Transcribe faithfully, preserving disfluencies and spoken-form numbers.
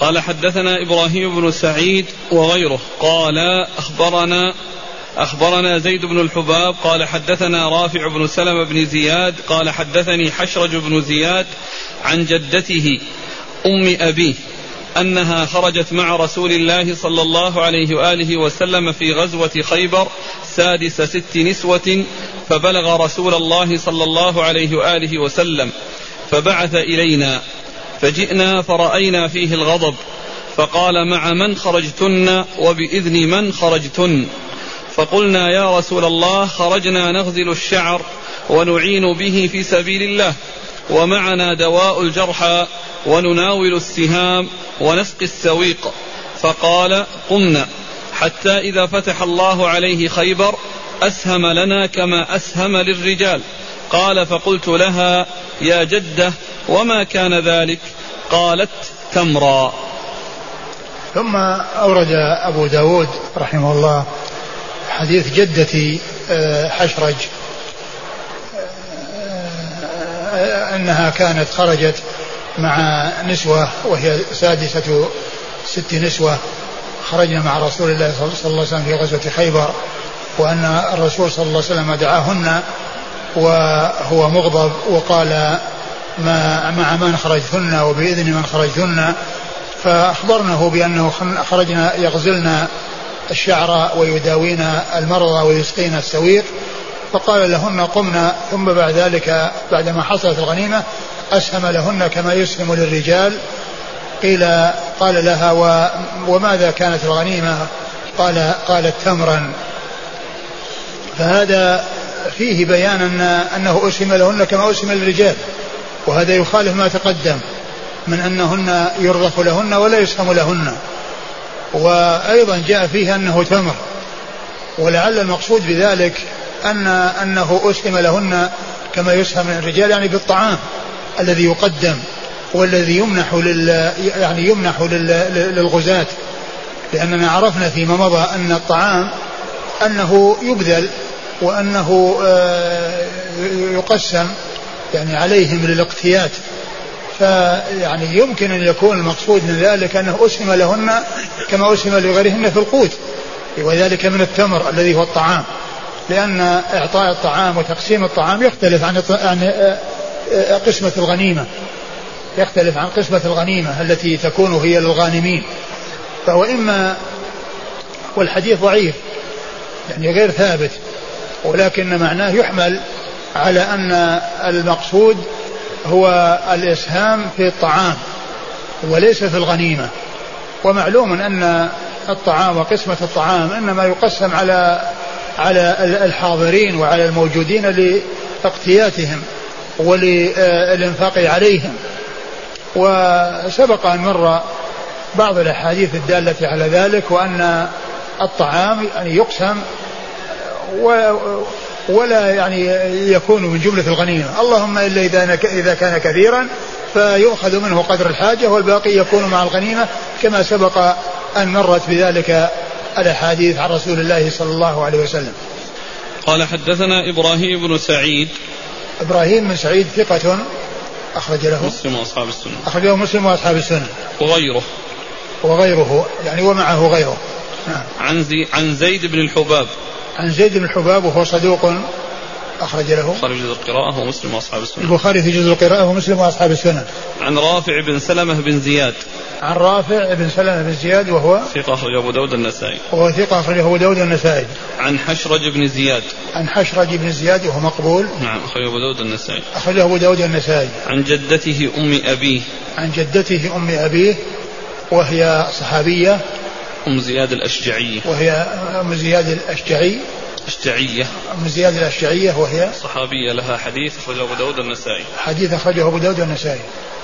قال حدثنا إبراهيم بن سعيد وغيره قال أخبرنا أخبرنا زيد بن الحباب قال حدثنا رافع بن سلمة بن زياد قال حدثني حشرج بن زياد عن جدته أم أبيه أنها خرجت مع رسول الله صلى الله عليه وآله وسلم في غزوة خيبر سادس ست نسوة، فبلغ رسول الله صلى الله عليه وآله وسلم فبعث إلينا، فجئنا فرأينا فيه الغضب، فقال: مع من خرجتن وبإذن من خرجتن؟ فقلنا: يا رسول الله، خرجنا نغزل الشعر ونعين به في سبيل الله، ومعنا دواء الجرحى ونناول السهام ونسقي السويق. فقال: قمنا، حتى إذا فتح الله عليه خيبر أسهم لنا كما أسهم للرجال. قال: فقلت لها: يا جدة، وما كان ذلك؟ قالت: تمرا. ثم أورد أبو داود رحمه الله حديث جدتي حشرج أنها كانت خرجت مع نسوة وهي سادسة ست نسوة، خرجنا مع رسول الله صلى الله عليه وسلم في غزوة خيبر، وأن الرسول صلى الله عليه وسلم دعاهن وهو مغضب وقال: ما مع من خرجتن وبإذن من خرجتن؟ فأخبرنه بأنه خرجنا يغزلنا الشعر ويداوينا المرضى ويسقينا السويق، فقال لهن: قمنا. ثم بعد ذلك بعدما حصلت الغنيمة أسهم لهن كما يسهم للرجال. قيل قال لها: وماذا كانت الغنيمة؟ قال قالت: تمرا. فهذا فيه بيان أن أنه أسهم لهن كما أسهم للرجال، وهذا يخالف ما تقدم من أنهن يرضخ لهن ولا يسهم لهن. وأيضا جاء فيه أنه تمر، ولعل المقصود بذلك أن أنه أسهم لهن كما يسهم للرجال، يعني بالطعام الذي يقدم والذي يمنح لل يعني يمنح للغزاة، لأننا عرفنا فيما مضى أن الطعام أنه يبذل وأنه يقسم يعني عليهم للاقتيات، فيعني يمكن أن يكون المقصود من ذلك أنه أسهم لهن كما أسهم لغيرهن في القوت، وذلك من التمر الذي هو الطعام، لأن إعطاء الطعام وتقسيم الطعام يختلف عن قسمة الغنيمة، يختلف عن قسمة الغنيمة التي تكون هي للغانمين. فهو إما، والحديث ضعيف يعني غير ثابت، ولكن معناه يحمل على أن المقصود هو الإسهام في الطعام وليس في الغنيمة. ومعلوم أن الطعام وقسمة الطعام إنما يقسم على على الحاضرين وعلى الموجودين لاقتياتهم وللإنفاق عليهم. وسبق أن مر بعض الأحاديث الدالة على ذلك، وأن الطعام يعني يقسم ولا يعني يكون من جملة الغنيمة، اللهم إلا إذا كان كثيرا فيؤخذ منه قدر الحاجة والباقي يكون مع الغنيمة، كما سبق أن مرت بذلك الأحاديث عن رسول الله صلى الله عليه وسلم. قال حدثنا إبراهيم بن سعيد. إبراهيم بن سعيد ثقة أخرج له مسلم وأصحاب السنة. أخرجه مسلم وأصحاب السنة. وغيره وغيره يعني ومعه غيره. نعم. عن زي عن زيد بن الحباب. عن زيد بن الحباب وهو صدوق أخرج له البخاري في جزء القراءة ومسلم وأصحاب السنة. البخاري في جزء القراءة ومسلم وأصحاب السنة. عن رافع بن سلمة بن زياد. عن رافع بن سلمة بن زياد وهو ثقة أخرجه أبو داود النسائي. وهو ثقة أخرجه أبو داود النسائي. عن حشرج بن زياد. عن حشرج بن زياد وهو مقبول. نعم أخرجه أبو داود النسائي. أخرجه أبو داود النسائي. عن جدته أم أبيه. عن جدته أم أبيه وهي صحابية أم زياد الأشجعية. وهي أم زياد الأشجعي أشجعية. أم زياد الأشجعية وهي صحابية لها حديث أخرجه أبو داود النسائي. حديث أخرجه أبو داود النسائي.